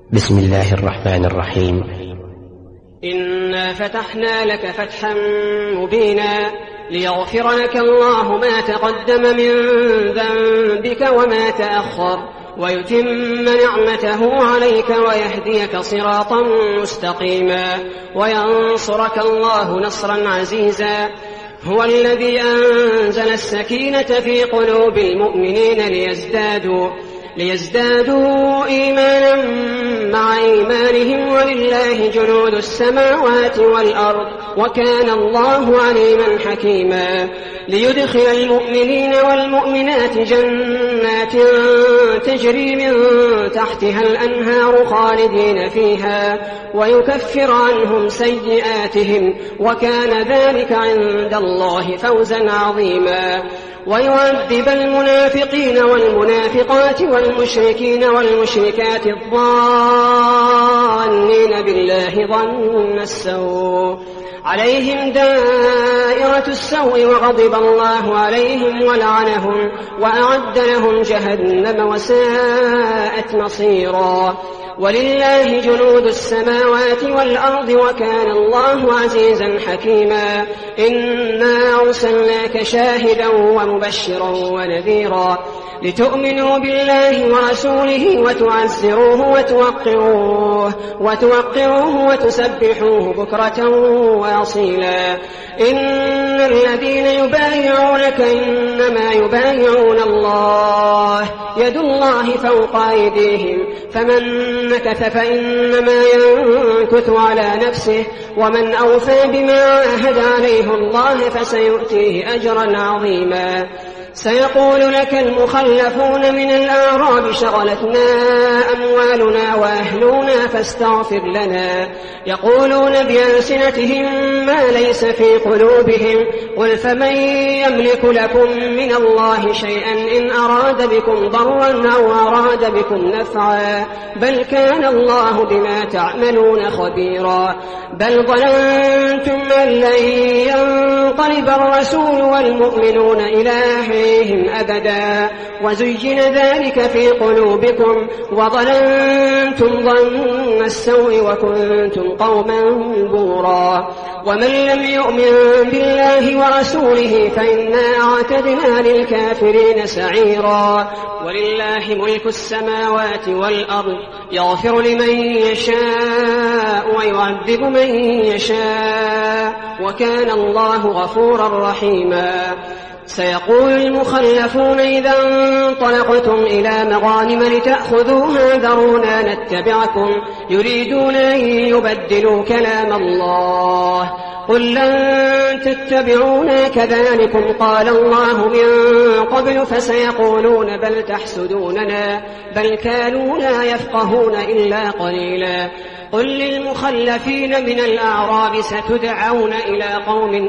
بسم الله الرحمن الرحيم. إنا فتحنا لك فتحا مبينا ليغفر لك الله ما تقدم من ذنبك وما تأخر ويتم نعمته عليك ويهديك صراطا مستقيما وينصرك الله نصرا عزيزا. هو الذي أنزل السكينة في قلوب المؤمنين ليزدادوا إيمانا مع إيمانهم ولله جنود السماوات والأرض وكان الله عليما حكيما. ليدخل المؤمنين والمؤمنات جنات تجري من تحتها الأنهار خالدين فيها ويكفر عنهم سيئاتهم وكان ذلك عند الله فوزا عظيما. ويعذب المنافقين والمنافقات والمشركين والمشركات الظانين بالله ظن السوء عليهم دائرة السوء وغضب الله عليهم ولعنهم وأعد لهم جهنم وساءت مصيرا. ولله جنود السماوات والأرض وكان الله عزيزا حكيما. إنا أرسلناك شاهدا ومبشرا ونذيرا لتؤمنوا بالله ورسوله وتعزروه وتوقروه وتسبحوه بكرة وأصيلا. إن الذين يبايعونك إنما يبايعون الله يد الله فوق أيديهم فمن نكث فإنما ينكث على نفسه ومن أوفى بما عاهد عليه الله فسيؤتيه أجرا عظيما. سيقول لك المخلفون من الأعراب شغلتنا أموالنا وأهلنا فاستغفر لنا يقولون بألسنتهم ما ليس في قلوبهم قل فمن يملك لكم من الله شيئا إن أراد بكم ضرا أو أراد بكم نفعا بل كان الله بما تعملون خبيرا. بل ظننتم أن لن ينقلب الرسول والمؤمنون إلى أهليهم أبدا وزين ذلك في قلوبكم وظننتم ظن السوء وكنتم قوما بورا. ومن لم يؤمن بالله ورسوله فإنا أعتدنا للكافرين سعيرا. ولله ملك السماوات والأرض يغفر لمن يشاء ويعذب من يشاء وكان الله غفورا رحيما. سيقول المخلفون إذا انطلقتم إلى مغانم لتأخذوها ذرونا نتبعكم يريدون أن يبدلوا كلام الله قل لن تتبعونا كذلكم قال الله من قبل فسيقولون بل تحسدوننا بل كانوا لا يفقهون إلا قليلا. قل للمخلفين من الأعراب ستدعون إلى قوم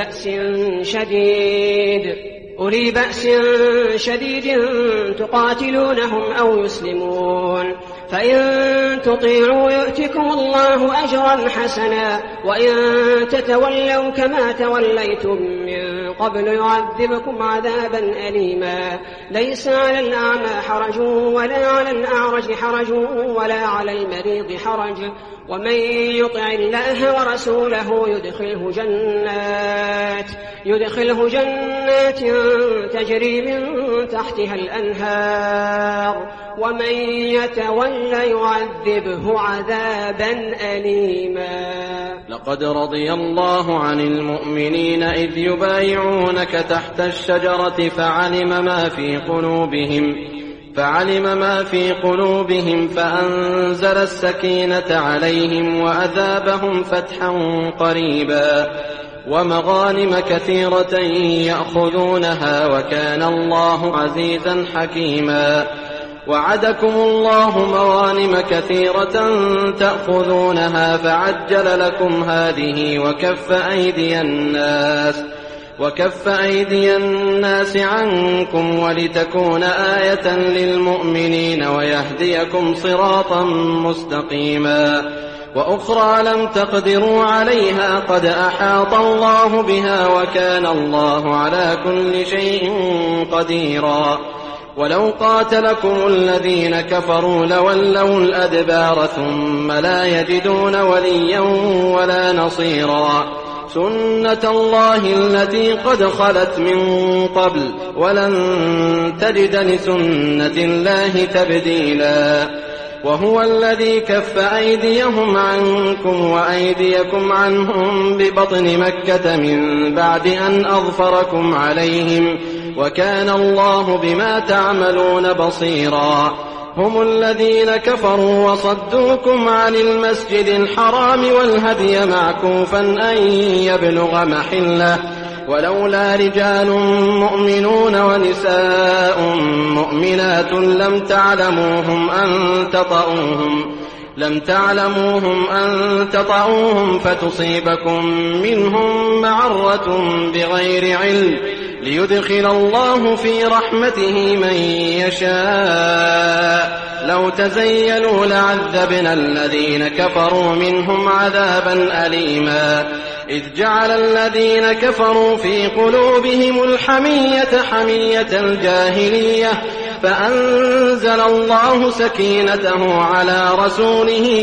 أولي بأس شديد تقاتلونهم أو يسلمون فإن تطيعوا يؤتكم الله أجرا حسنا وإن تتولوا كما توليتم من قبل يعذبكم عذابا أليما. ليس على الأعمى حرج ولا على الأعرج حرج ولا على المريض حرج ومن يطع الله ورسوله يدخله جنات تجري من تحتها الأنهار ومن يتولى يعذبه عذابا أليما. لقد رضي الله عن المؤمنين إذ يبايعونك تحت الشجرة فعلم ما في قلوبهم فأنزل السكينة عليهم وأثابهم فتحا قريبا ومغانم كثيرة يأخذونها وكان الله عزيزا حكيما. وعدكم الله مغانم كثيرة تأخذونها فعجل لكم هذه وكف أيدي الناس عنكم ولتكون آية للمؤمنين ويهديكم صراطا مستقيما. وأخرى لم تقدروا عليها قد أحاط الله بها وكان الله على كل شيء قديرا. ولو قاتلكم الذين كفروا لولوا الأدبار ثم لا يجدون وليا ولا نصيرا سنة الله التي قد خلت من قبل ولن تجد لسنة الله تبديلا وهو الذي كف أيديهم عنكم وأيديكم عنهم ببطن مكة من بعد أن أظفركم عليهم وكان الله بما تعملون بصيرا هم الذين كفروا وصدوكم عن المسجد الحرام والهدي معكوفا أن يبلغ محله ولولا رجال مؤمنون ونساء مؤمنات لم تعلموهم أن تطؤوهم فتصيبكم منهم معرة بغير علم ليدخل الله في رحمته من يشاء لو تزيلوا لعذبنا الذين كفروا منهم عذابا أليما إذ جعل الذين كفروا في قلوبهم الحمية حمية الجاهلية فأنزل الله سكينته على رسوله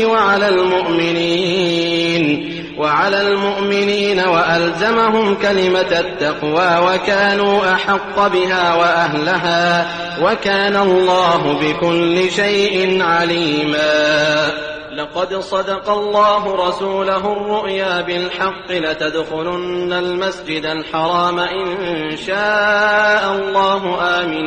وعلى المؤمنين وألزمهم كلمة التقوى وكانوا أحق بها وأهلها وكان الله بكل شيء عليما لقد صدق الله رسوله الرؤيا بالحق لتدخلن المسجد الحرام إن شاء الله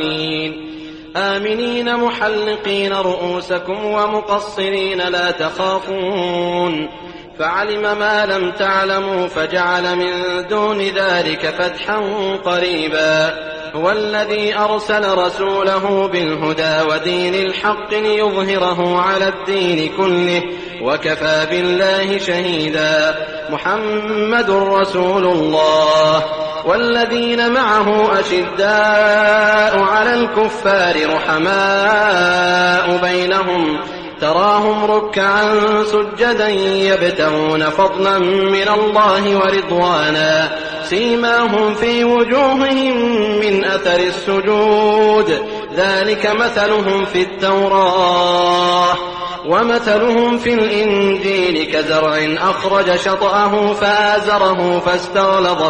آمنين محلقين رؤوسكم ومقصرين لا تخافون فعلم ما لم تعلموا فجعل من دون ذلك فتحا قريبا هو الذي أرسل رسوله بالهدى ودين الحق ليظهره على الدين كله وكفى بالله شهيدا محمد رسول الله والذين معه أشداء على الكفار رحماء بينهم تراهم ركعا سجدا يبتغون فضلا من الله ورضوانا سيماهم في وجوههم من أثر السجود ذلك مثلهم في التوراة ومثلهم في الإنجيل كزرع أخرج شطأه فآزره فاستغلظ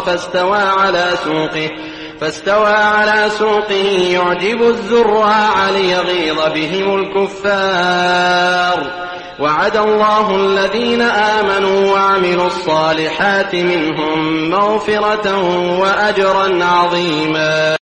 فاستوى على سوقه يعجب الزراع ليغيظ بهم الكفار وعد الله الذين آمنوا وعملوا الصالحات منهم مغفرة وأجرا عظيما.